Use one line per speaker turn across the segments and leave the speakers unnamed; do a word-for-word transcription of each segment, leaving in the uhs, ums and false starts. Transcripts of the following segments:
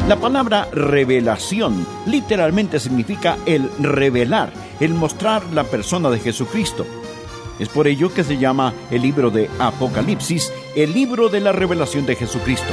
La palabra revelación literalmente significa el revelar, el mostrar la persona de Jesucristo. Es por ello que se llama el libro de Apocalipsis, el libro de la revelación de Jesucristo.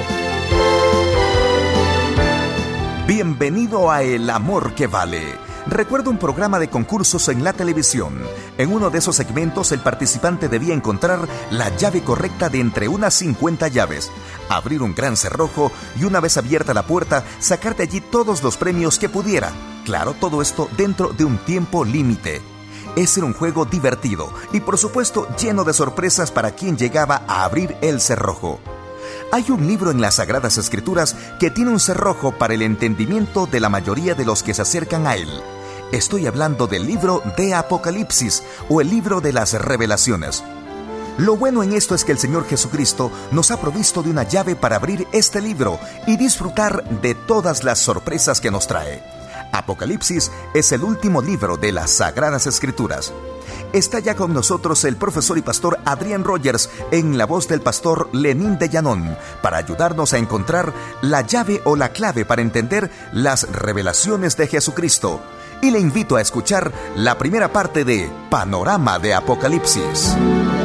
Bienvenido a El Amor que Vale. Recuerdo un programa de concursos en la televisión. En uno de esos segmentos, el participante debía encontrar la llave correcta de entre unas cincuenta llaves, abrir un gran cerrojo y, una vez abierta la puerta, sacar de allí todos los premios que pudiera. Claro, todo esto dentro de un tiempo límite. Ese era un juego divertido y, por supuesto, lleno de sorpresas para quien llegaba a abrir el cerrojo. Hay un libro en las Sagradas Escrituras que tiene un cerrojo para el entendimiento de la mayoría de los que se acercan a él. Estoy hablando del libro de Apocalipsis o el libro de las revelaciones. Lo bueno en esto es que el Señor Jesucristo nos ha provisto de una llave para abrir este libro y disfrutar de todas las sorpresas que nos trae. Apocalipsis es el último libro de las Sagradas Escrituras. Está ya con nosotros el profesor y pastor Adrián Rogers en la voz del pastor Lenín de Llanón para ayudarnos a encontrar la llave o la clave para entender las revelaciones de Jesucristo. Y le invito a escuchar la primera parte de Panorama de Apocalipsis.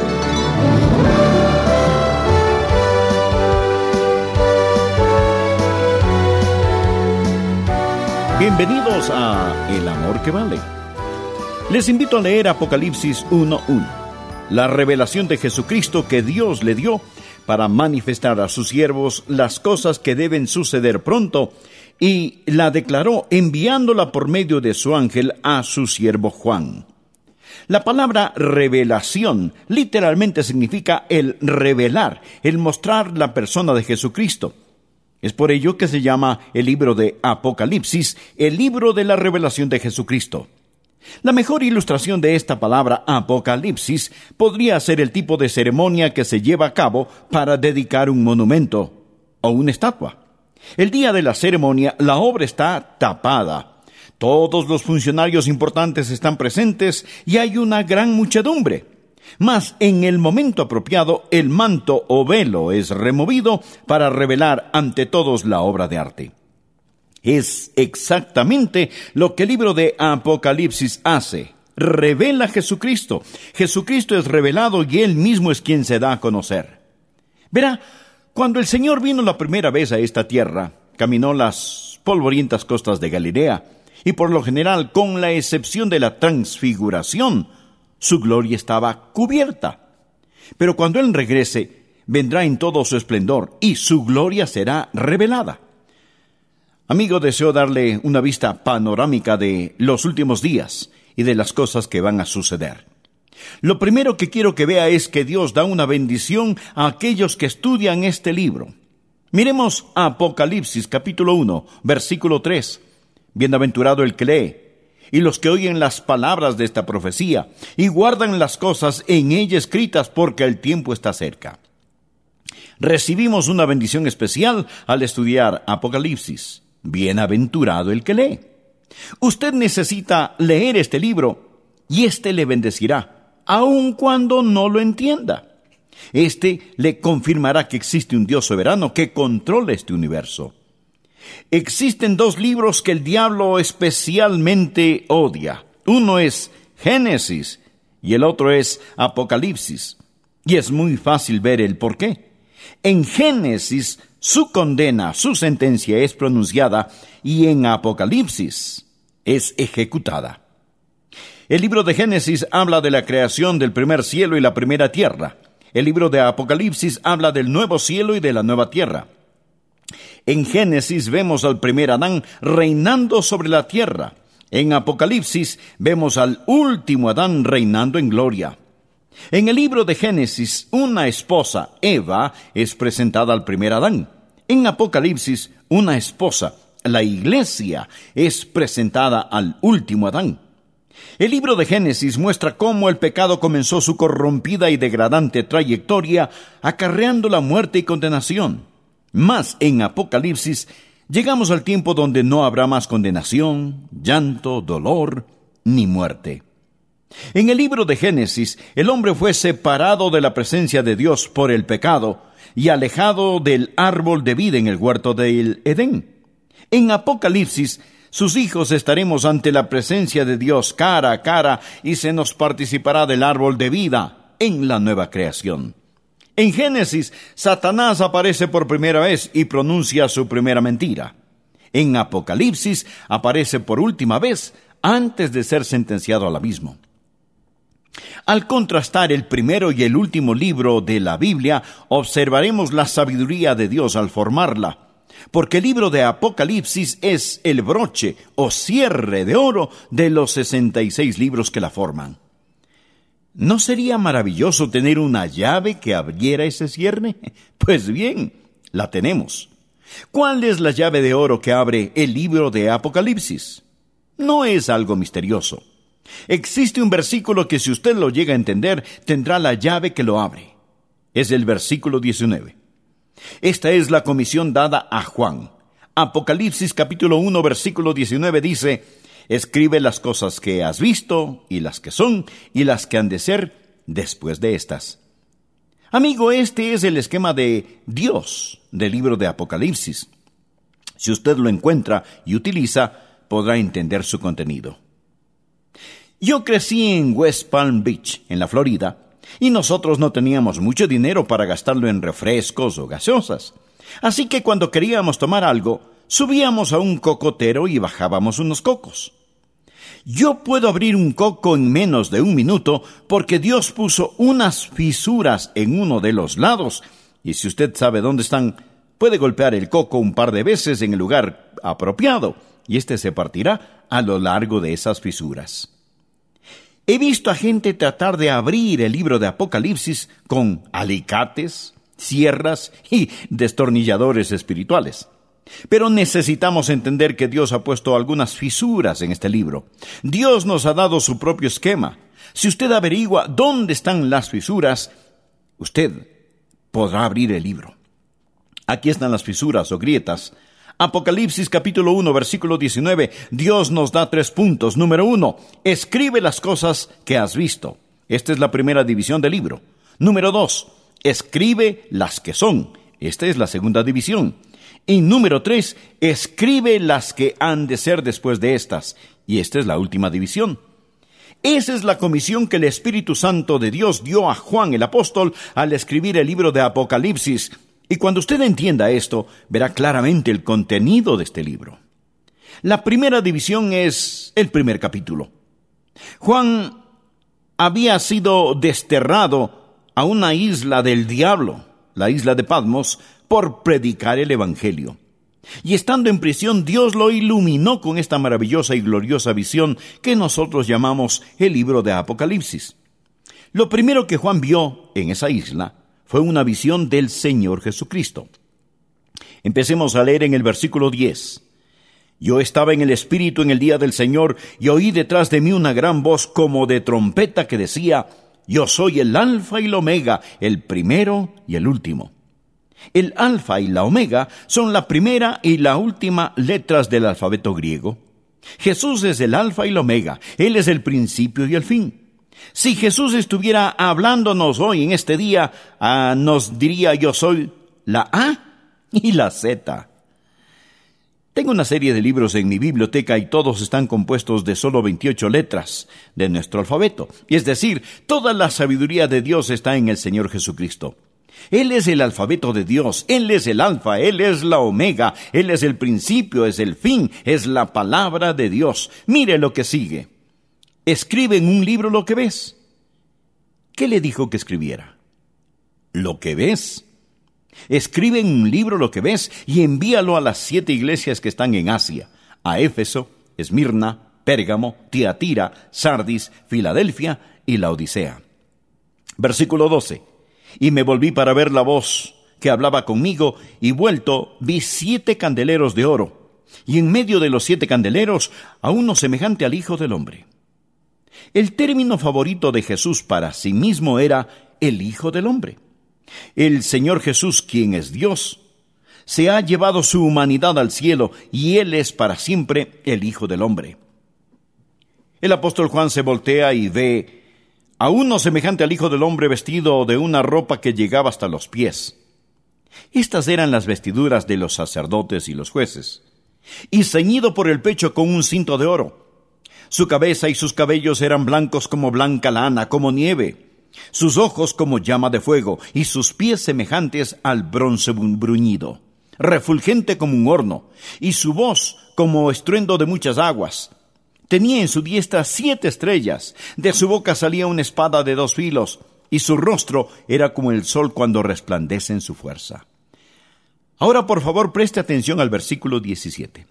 Bienvenidos a El Amor que Vale. Les invito a leer Apocalipsis uno uno, la revelación de Jesucristo que Dios le dio para manifestar a sus siervos las cosas que deben suceder pronto, y la declaró enviándola por medio de su ángel a su siervo Juan. La palabra revelación literalmente significa el revelar, el mostrar la persona de Jesucristo. Es por ello que se llama el libro de Apocalipsis, el libro de la revelación de Jesucristo. La mejor ilustración de esta palabra Apocalipsis podría ser el tipo de ceremonia que se lleva a cabo para dedicar un monumento o una estatua. El día de la ceremonia, la obra está tapada. Todos los funcionarios importantes están presentes y hay una gran muchedumbre. Mas en el momento apropiado, el manto o velo es removido para revelar ante todos la obra de arte. Es exactamente lo que el libro de Apocalipsis hace. Revela a Jesucristo. Jesucristo es revelado y Él mismo es quien se da a conocer. Verá, cuando el Señor vino la primera vez a esta tierra, caminó las polvorientas costas de Galilea, y por lo general, con la excepción de la transfiguración, su gloria estaba cubierta. Pero cuando Él regrese, vendrá en todo su esplendor, y su gloria será revelada. Amigo, deseo darle una vista panorámica de los últimos días y de las cosas que van a suceder. Lo primero que quiero que vea es que Dios da una bendición a aquellos que estudian este libro. Miremos Apocalipsis capítulo uno, versículo tres. Bienaventurado el que lee, y los que oyen las palabras de esta profecía, y guardan las cosas en ella escritas, porque el tiempo está cerca. Recibimos una bendición especial al estudiar Apocalipsis. Bienaventurado el que lee. Usted necesita leer este libro, y éste le bendecirá, aun cuando no lo entienda. Este le confirmará que existe un Dios soberano que controla este universo. Existen dos libros que el diablo especialmente odia. Uno es Génesis y el otro es Apocalipsis. Y es muy fácil ver el por qué. En Génesis, su condena, su sentencia es pronunciada, y en Apocalipsis es ejecutada. El libro de Génesis habla de la creación del primer cielo y la primera tierra. El libro de Apocalipsis habla del nuevo cielo y de la nueva tierra. En Génesis vemos al primer Adán reinando sobre la tierra. En Apocalipsis vemos al último Adán reinando en gloria. En el libro de Génesis, una esposa, Eva, es presentada al primer Adán. En Apocalipsis, una esposa, la iglesia, es presentada al último Adán. El libro de Génesis muestra cómo el pecado comenzó su corrompida y degradante trayectoria, acarreando la muerte y condenación. Mas en Apocalipsis llegamos al tiempo donde no habrá más condenación, llanto, dolor, ni muerte. En el libro de Génesis, el hombre fue separado de la presencia de Dios por el pecado y alejado del árbol de vida en el huerto del Edén. En Apocalipsis, sus hijos estaremos ante la presencia de Dios cara a cara y se nos participará del árbol de vida en la nueva creación. En Génesis, Satanás aparece por primera vez y pronuncia su primera mentira. En Apocalipsis, aparece por última vez antes de ser sentenciado al abismo. Al contrastar el primero y el último libro de la Biblia, observaremos la sabiduría de Dios al formarla, porque el libro de Apocalipsis es el broche o cierre de oro de los sesenta y seis libros que la forman. ¿No sería maravilloso tener una llave que abriera ese cierre? Pues bien, la tenemos. ¿Cuál es la llave de oro que abre el libro de Apocalipsis? No es algo misterioso. Existe un versículo que, si usted lo llega a entender, tendrá la llave que lo abre. Es el versículo diecinueve. Esta es la comisión dada a Juan. Apocalipsis capítulo uno, versículo diecinueve dice: escribe las cosas que has visto, y las que son, y las que han de ser después de estas. Amigo, este es el esquema de Dios del libro de Apocalipsis. Si usted lo encuentra y utiliza, podrá entender su contenido. Yo crecí en West Palm Beach, en la Florida, y nosotros no teníamos mucho dinero para gastarlo en refrescos o gaseosas. Así que cuando queríamos tomar algo, subíamos a un cocotero y bajábamos unos cocos. Yo puedo abrir un coco en menos de un minuto porque Dios puso unas fisuras en uno de los lados, y si usted sabe dónde están, puede golpear el coco un par de veces en el lugar apropiado, y este se partirá a lo largo de esas fisuras. He visto a gente tratar de abrir el libro de Apocalipsis con alicates, sierras y destornilladores espirituales. Pero necesitamos entender que Dios ha puesto algunas fisuras en este libro. Dios nos ha dado su propio esquema. Si usted averigua dónde están las fisuras, usted podrá abrir el libro. Aquí están las fisuras o grietas. Apocalipsis capítulo uno, versículo diecinueve, Dios nos da tres puntos. Número uno, escribe las cosas que has visto. Esta es la primera división del libro. Número dos, escribe las que son. Esta es la segunda división. Y número tres, escribe las que han de ser después de estas. Y esta es la última división. Esa es la comisión que el Espíritu Santo de Dios dio a Juan el apóstol al escribir el libro de Apocalipsis. Y cuando usted entienda esto, verá claramente el contenido de este libro. La primera división es el primer capítulo. Juan había sido desterrado a una isla del diablo, la isla de Patmos, por predicar el Evangelio. Y estando en prisión, Dios lo iluminó con esta maravillosa y gloriosa visión que nosotros llamamos el libro de Apocalipsis. Lo primero que Juan vio en esa isla fue una visión del Señor Jesucristo. Empecemos a leer en el versículo diez. Yo estaba en el Espíritu en el día del Señor, y oí detrás de mí una gran voz como de trompeta que decía: yo soy el Alfa y el Omega, el primero y el último. El Alfa y la Omega son la primera y la última letras del alfabeto griego. Jesús es el Alfa y el Omega, Él es el principio y el fin. Si Jesús estuviera hablándonos hoy en este día, uh, nos diría: yo soy la A y la Z. Tengo una serie de libros en mi biblioteca y todos están compuestos de solo veintiocho letras de nuestro alfabeto. Y es decir, toda la sabiduría de Dios está en el Señor Jesucristo. Él es el alfabeto de Dios, Él es el Alfa, Él es la Omega, Él es el principio, es el fin, es la palabra de Dios. Mire lo que sigue. Escribe en un libro lo que ves. ¿Qué le dijo que escribiera? Lo que ves. Escribe en un libro lo que ves y envíalo a las siete iglesias que están en Asia: a Éfeso, Esmirna, Pérgamo, Tiatira, Sardis, Filadelfia y Laodicea. Versículo doce. Y me volví para ver la voz que hablaba conmigo, y vuelto vi siete candeleros de oro, y en medio de los siete candeleros a uno semejante al Hijo del Hombre. El término favorito de Jesús para sí mismo era el Hijo del Hombre. El Señor Jesús, quien es Dios, se ha llevado su humanidad al cielo, y Él es para siempre el Hijo del Hombre. El apóstol Juan se voltea y ve a uno semejante al Hijo del Hombre vestido de una ropa que llegaba hasta los pies. Estas eran las vestiduras de los sacerdotes y los jueces. y ceñido por el pecho con un cinto de oro. Su cabeza y sus cabellos eran blancos como blanca lana, como nieve, sus ojos como llama de fuego, y sus pies semejantes al bronce bruñido, refulgente como un horno, y su voz como estruendo de muchas aguas. Tenía en su diestra siete estrellas, de su boca salía una espada de dos filos, y su rostro era como el sol cuando resplandece en su fuerza. Ahora, por favor, preste atención al versículo diecisiete.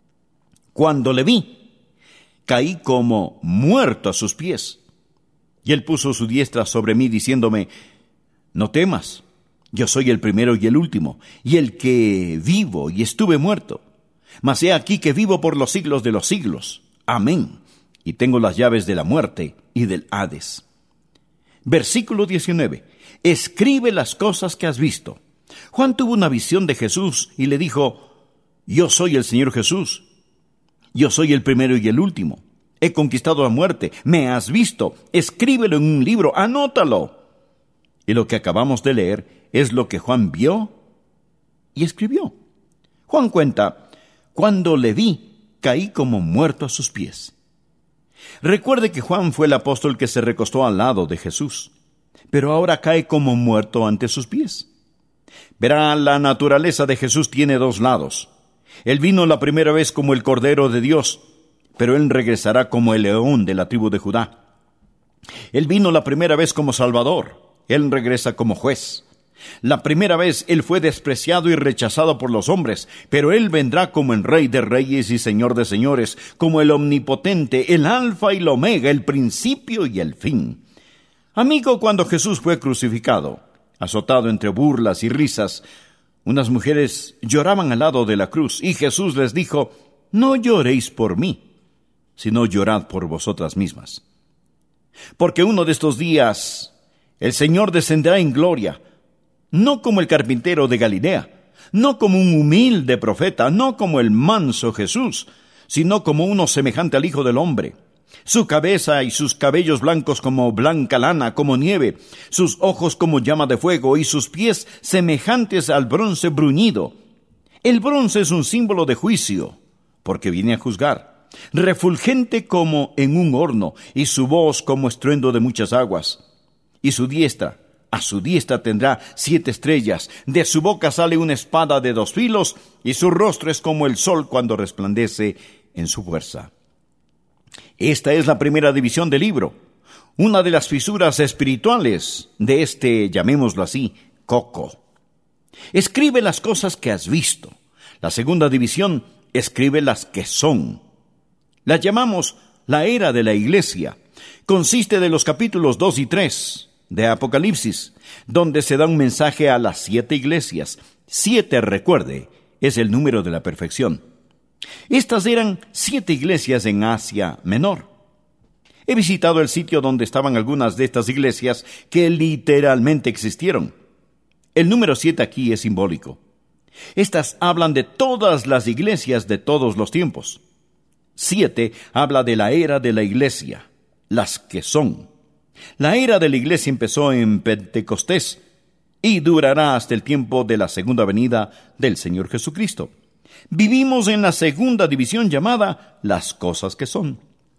Cuando le vi, caí como muerto a sus pies. Y él puso su diestra sobre mí, diciéndome: no temas, yo soy el primero y el último, y el que vivo y estuve muerto. Mas he aquí que vivo por los siglos de los siglos. Amén. Y tengo las llaves de la muerte y del Hades. Versículo diecinueve. Escribe las cosas que has visto. Juan tuvo una visión de Jesús y le dijo: yo soy el Señor Jesús. Yo soy el primero y el último. He conquistado la muerte. Me has visto. Escríbelo en un libro. Anótalo. Y lo que acabamos de leer es lo que Juan vio y escribió. Juan cuenta: cuando le vi, caí como muerto a sus pies. Recuerde que Juan fue el apóstol que se recostó al lado de Jesús, pero ahora cae como muerto ante sus pies. Verá, la naturaleza de Jesús tiene dos lados. Él vino la primera vez como el Cordero de Dios, pero él regresará como el león de la tribu de Judá. Él vino la primera vez como Salvador, él regresa como juez. La primera vez él fue despreciado y rechazado por los hombres, pero él vendrá como el Rey de Reyes y Señor de Señores, como el Omnipotente, el Alfa y el Omega, el principio y el fin. Amigo, cuando Jesús fue crucificado, azotado entre burlas y risas, unas mujeres lloraban al lado de la cruz, y Jesús les dijo: no lloréis por mí, sino llorad por vosotras mismas. Porque uno de estos días el Señor descenderá en gloria, no como el carpintero de Galilea, no como un humilde profeta, no como el manso Jesús, sino como uno semejante al Hijo del Hombre. Su cabeza y sus cabellos blancos como blanca lana, como nieve, sus ojos como llama de fuego, y sus pies semejantes al bronce bruñido. El bronce es un símbolo de juicio, porque viene a juzgar. Refulgente como en un horno, y su voz como estruendo de muchas aguas. Y su diestra, a su diestra tendrá siete estrellas, de su boca sale una espada de dos filos, y su rostro es como el sol cuando resplandece en su fuerza. Esta es la primera división del libro, una de las fisuras espirituales de este, llamémoslo así, coco. Escribe las cosas que has visto. La segunda división, escribe las que son. Las llamamos la era de la iglesia. Consiste de los capítulos dos y tres de Apocalipsis, donde se da un mensaje a las siete iglesias. Siete, recuerde, es el número de la perfección. Estas eran siete iglesias en Asia Menor. He visitado el sitio donde estaban algunas de estas iglesias que literalmente existieron. El número siete aquí es simbólico. Estas hablan de todas las iglesias de todos los tiempos. Siete habla de la era de la iglesia, las que son. La era de la iglesia empezó en Pentecostés y durará hasta el tiempo de la segunda venida del Señor Jesucristo. Vivimos en la segunda división llamada las cosas que son.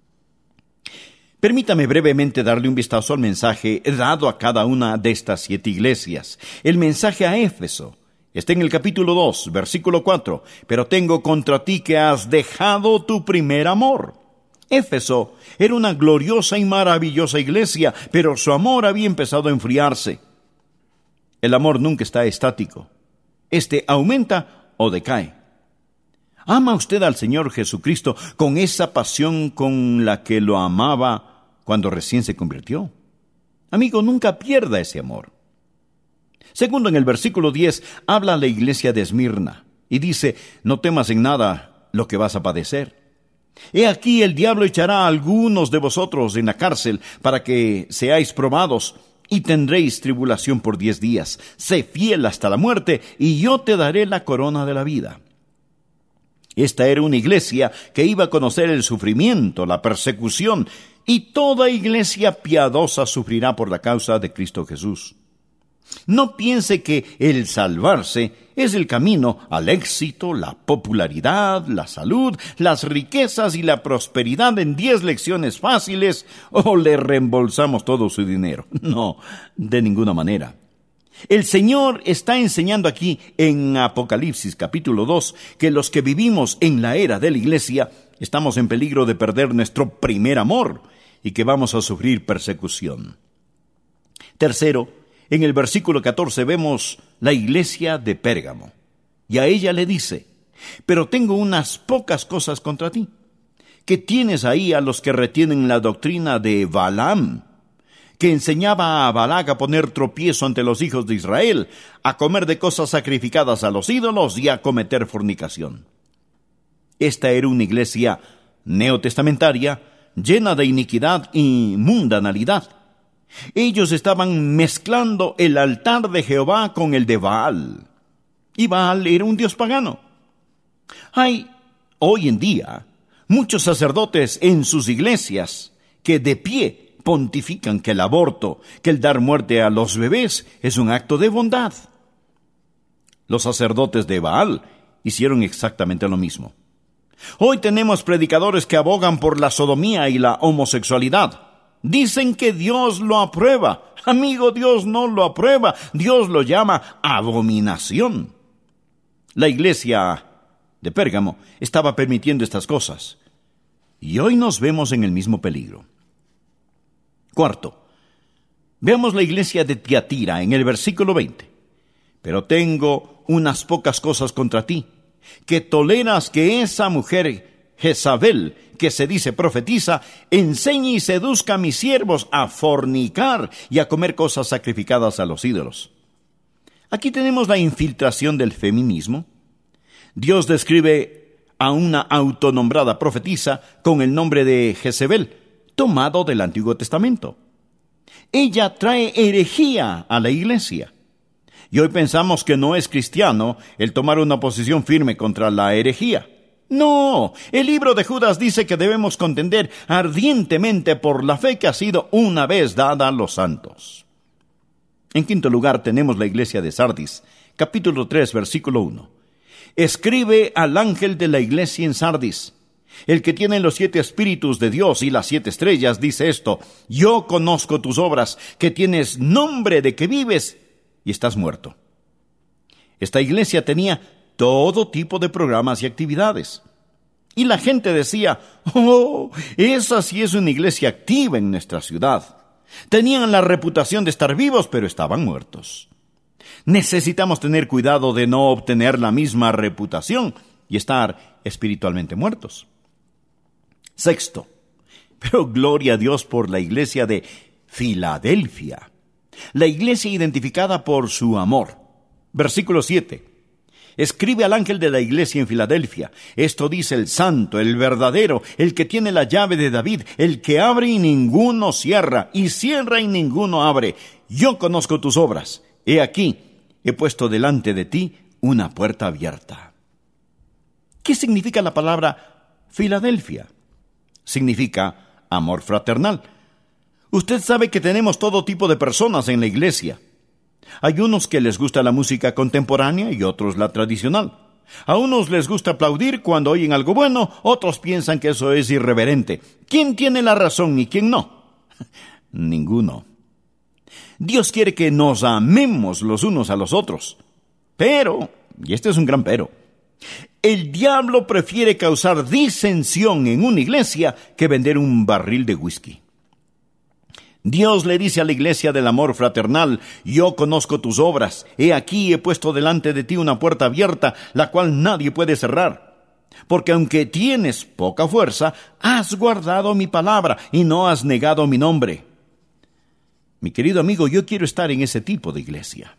Permítame brevemente darle un vistazo al mensaje dado a cada una de estas siete iglesias. El mensaje a Éfeso está en el capítulo dos, versículo cuatro. Pero tengo contra ti que has dejado tu primer amor. Éfeso era una gloriosa y maravillosa iglesia, pero su amor había empezado a enfriarse. El amor nunca está estático. Este aumenta o decae. ¿Ama usted al Señor Jesucristo con esa pasión con la que lo amaba cuando recién se convirtió? Amigo, nunca pierda ese amor. Segundo, en el versículo diez, habla a la iglesia de Esmirna y dice: no temas en nada lo que vas a padecer. He aquí el diablo echará a algunos de vosotros en la cárcel para que seáis probados, y tendréis tribulación por diez días. Sé fiel hasta la muerte, y yo te daré la corona de la vida. Esta era una iglesia que iba a conocer el sufrimiento, la persecución, y toda iglesia piadosa sufrirá por la causa de Cristo Jesús. No piense que el salvarse es el camino al éxito, la popularidad, la salud, las riquezas y la prosperidad en diez lecciones fáciles o le reembolsamos todo su dinero. No, de ninguna manera. El Señor está enseñando aquí en Apocalipsis capítulo dos que los que vivimos en la era de la iglesia estamos en peligro de perder nuestro primer amor y que vamos a sufrir persecución. Tercero, en el versículo catorce vemos la iglesia de Pérgamo, y a ella le dice: pero tengo unas pocas cosas contra ti, que tienes ahí a los que retienen la doctrina de Balaam, que enseñaba a Balac a poner tropiezo ante los hijos de Israel, a comer de cosas sacrificadas a los ídolos y a cometer fornicación. Esta era una iglesia neotestamentaria, llena de iniquidad y mundanalidad. Ellos estaban mezclando el altar de Jehová con el de Baal. Y Baal era un dios pagano. Hay, hoy en día, muchos sacerdotes en sus iglesias que de pie pontifican que el aborto, que el dar muerte a los bebés es un acto de bondad. Los sacerdotes de Baal hicieron exactamente lo mismo. Hoy tenemos predicadores que abogan por la sodomía y la homosexualidad. Dicen que Dios lo aprueba. Amigo, Dios no lo aprueba. Dios lo llama abominación. La iglesia de Pérgamo estaba permitiendo estas cosas. Y hoy nos vemos en el mismo peligro. Cuarto, veamos la iglesia de Tiatira en el versículo veinte. Pero tengo unas pocas cosas contra ti, que toleras que esa mujer Jezabel, que se dice profetiza, enseñe y seduzca a mis siervos a fornicar y a comer cosas sacrificadas a los ídolos. Aquí tenemos la infiltración del feminismo. Dios describe a una autonombrada profetisa con el nombre de Jezebel, tomado del Antiguo Testamento. Ella trae herejía a la iglesia. Y hoy pensamos que no es cristiano el tomar una posición firme contra la herejía. No, el libro de Judas dice que debemos contender ardientemente por la fe que ha sido una vez dada a los santos. En quinto lugar tenemos la iglesia de Sardis, capítulo tres, versículo uno. Escribe al ángel de la iglesia en Sardis, el que tiene los siete espíritus de Dios y las siete estrellas, dice esto: yo conozco tus obras, que tienes nombre de que vives y estás muerto. Esta iglesia tenía todo tipo de programas y actividades. Y la gente decía: oh, esa sí es una iglesia activa en nuestra ciudad. Tenían la reputación de estar vivos, pero estaban muertos. Necesitamos tener cuidado de no obtener la misma reputación y estar espiritualmente muertos. Sexto, pero gloria a Dios por la iglesia de Filadelfia, la iglesia identificada por su amor. Versículo siete. Escribe al ángel de la iglesia en Filadelfia: esto dice el santo, el verdadero, el que tiene la llave de David, el que abre y ninguno cierra, y cierra y ninguno abre. Yo conozco tus obras. He aquí, he puesto delante de ti una puerta abierta. ¿Qué significa la palabra Filadelfia? Significa amor fraternal. Usted sabe que tenemos todo tipo de personas en la iglesia. Hay unos que les gusta la música contemporánea y otros la tradicional. A unos les gusta aplaudir cuando oyen algo bueno, otros piensan que eso es irreverente. ¿Quién tiene la razón y quién no? Ninguno. Dios quiere que nos amemos los unos a los otros. Pero, y este es un gran pero, el diablo prefiere causar disensión en una iglesia que vender un barril de whisky. Dios le dice a la iglesia del amor fraternal: yo conozco tus obras, he aquí he puesto delante de ti una puerta abierta, la cual nadie puede cerrar. Porque aunque tienes poca fuerza, has guardado mi palabra y no has negado mi nombre. Mi querido amigo, yo quiero estar en ese tipo de iglesia.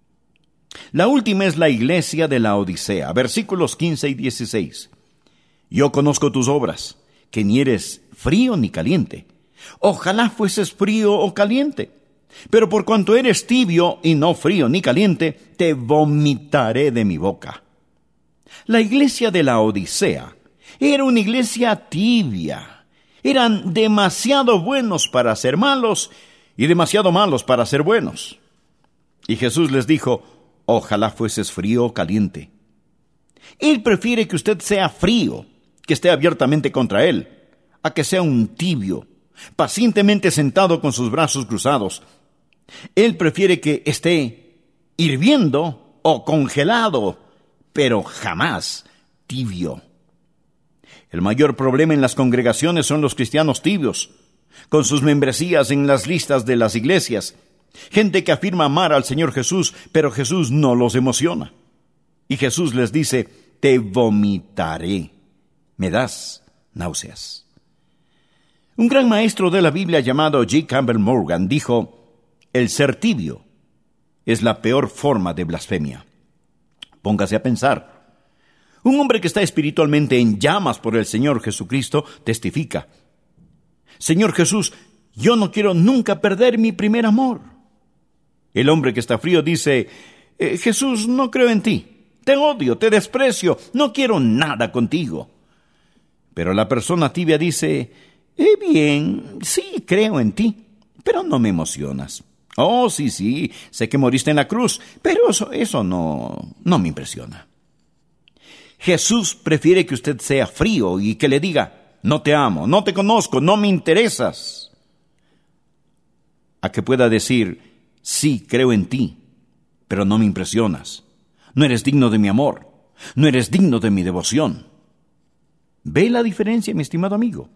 La última es la iglesia de la Odisea, versículos quince y dieciséis. Yo conozco tus obras, que ni eres frío ni caliente. Ojalá fueses frío o caliente. Pero por cuanto eres tibio y no frío ni caliente, te vomitaré de mi boca. La iglesia de la Odisea era una iglesia tibia. Eran demasiado buenos para ser malos y demasiado malos para ser buenos. Y Jesús les dijo, ojalá fueses frío o caliente. Él prefiere que usted sea frío, que esté abiertamente contra Él, a que sea un tibio, pacientemente sentado con sus brazos cruzados. Él prefiere que esté hirviendo o congelado, pero jamás tibio. El mayor problema en las congregaciones son los cristianos tibios, con sus membresías en las listas de las iglesias. Gente que afirma amar al Señor Jesús, pero Jesús no los emociona. Y Jesús les dice, te vomitaré, me das náuseas. Un gran maestro de la Biblia llamado G. Campbell Morgan dijo, el ser tibio es la peor forma de blasfemia. Póngase a pensar. Un hombre que está espiritualmente en llamas por el Señor Jesucristo testifica, Señor Jesús, yo no quiero nunca perder mi primer amor. El hombre que está frío dice, eh, Jesús, no creo en ti, te odio, te desprecio, no quiero nada contigo. Pero la persona tibia dice, eh, bien, sí, creo en ti, pero no me emocionas. Oh, sí, sí, sé que moriste en la cruz, pero eso, eso no, no me impresiona. Jesús prefiere que usted sea frío y que le diga, no te amo, no te conozco, no me interesas, a que pueda decir, sí, creo en ti, pero no me impresionas. No eres digno de mi amor, no eres digno de mi devoción. ¿Ve la diferencia, mi estimado amigo?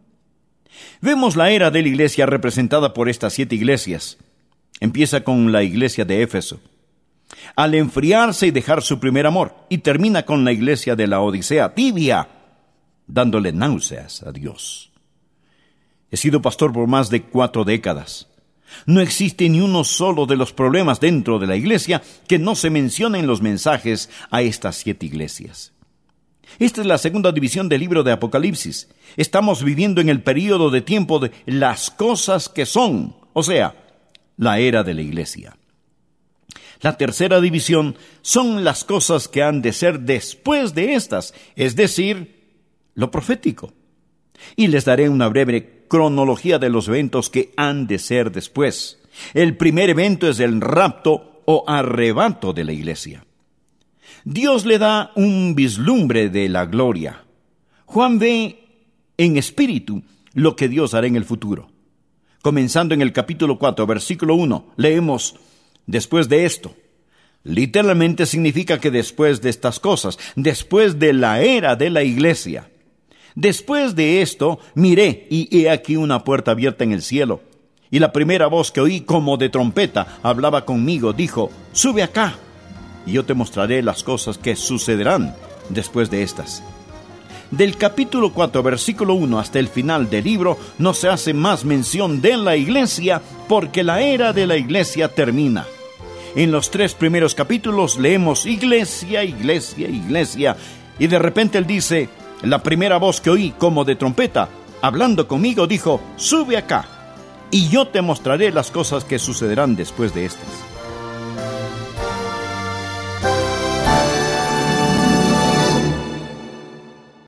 Vemos la era de la iglesia representada por estas siete iglesias. Empieza con la iglesia de Éfeso, al enfriarse y dejar su primer amor, y termina con la iglesia de la Odisea, tibia, dándole náuseas a Dios. He sido pastor por más de cuatro décadas. No existe ni uno solo de los problemas dentro de la iglesia que no se mencione en los mensajes a estas siete iglesias. Esta es la segunda división del libro de Apocalipsis. Estamos viviendo en el período de tiempo de las cosas que son, o sea, la era de la iglesia. La tercera división son las cosas que han de ser después de estas, es decir, lo profético. Y les daré una breve cronología de los eventos que han de ser después. El primer evento es el rapto o arrebato de la iglesia. Dios le da un vislumbre de la gloria. Juan ve en espíritu lo que Dios hará en el futuro. Comenzando en el capítulo cuatro, versículo uno, leemos, después de esto. Literalmente significa que después de estas cosas, después de la era de la iglesia. Después de esto, miré, y he aquí una puerta abierta en el cielo. Y la primera voz que oí como de trompeta hablaba conmigo, dijo, sube acá, y yo te mostraré las cosas que sucederán después de estas. Del capítulo cuatro, versículo uno hasta el final del libro, no se hace más mención de la iglesia, porque la era de la iglesia termina. En los tres primeros capítulos leemos iglesia, iglesia, iglesia, y de repente él dice, la primera voz que oí como de trompeta, hablando conmigo, dijo, sube acá, y yo te mostraré las cosas que sucederán después de estas.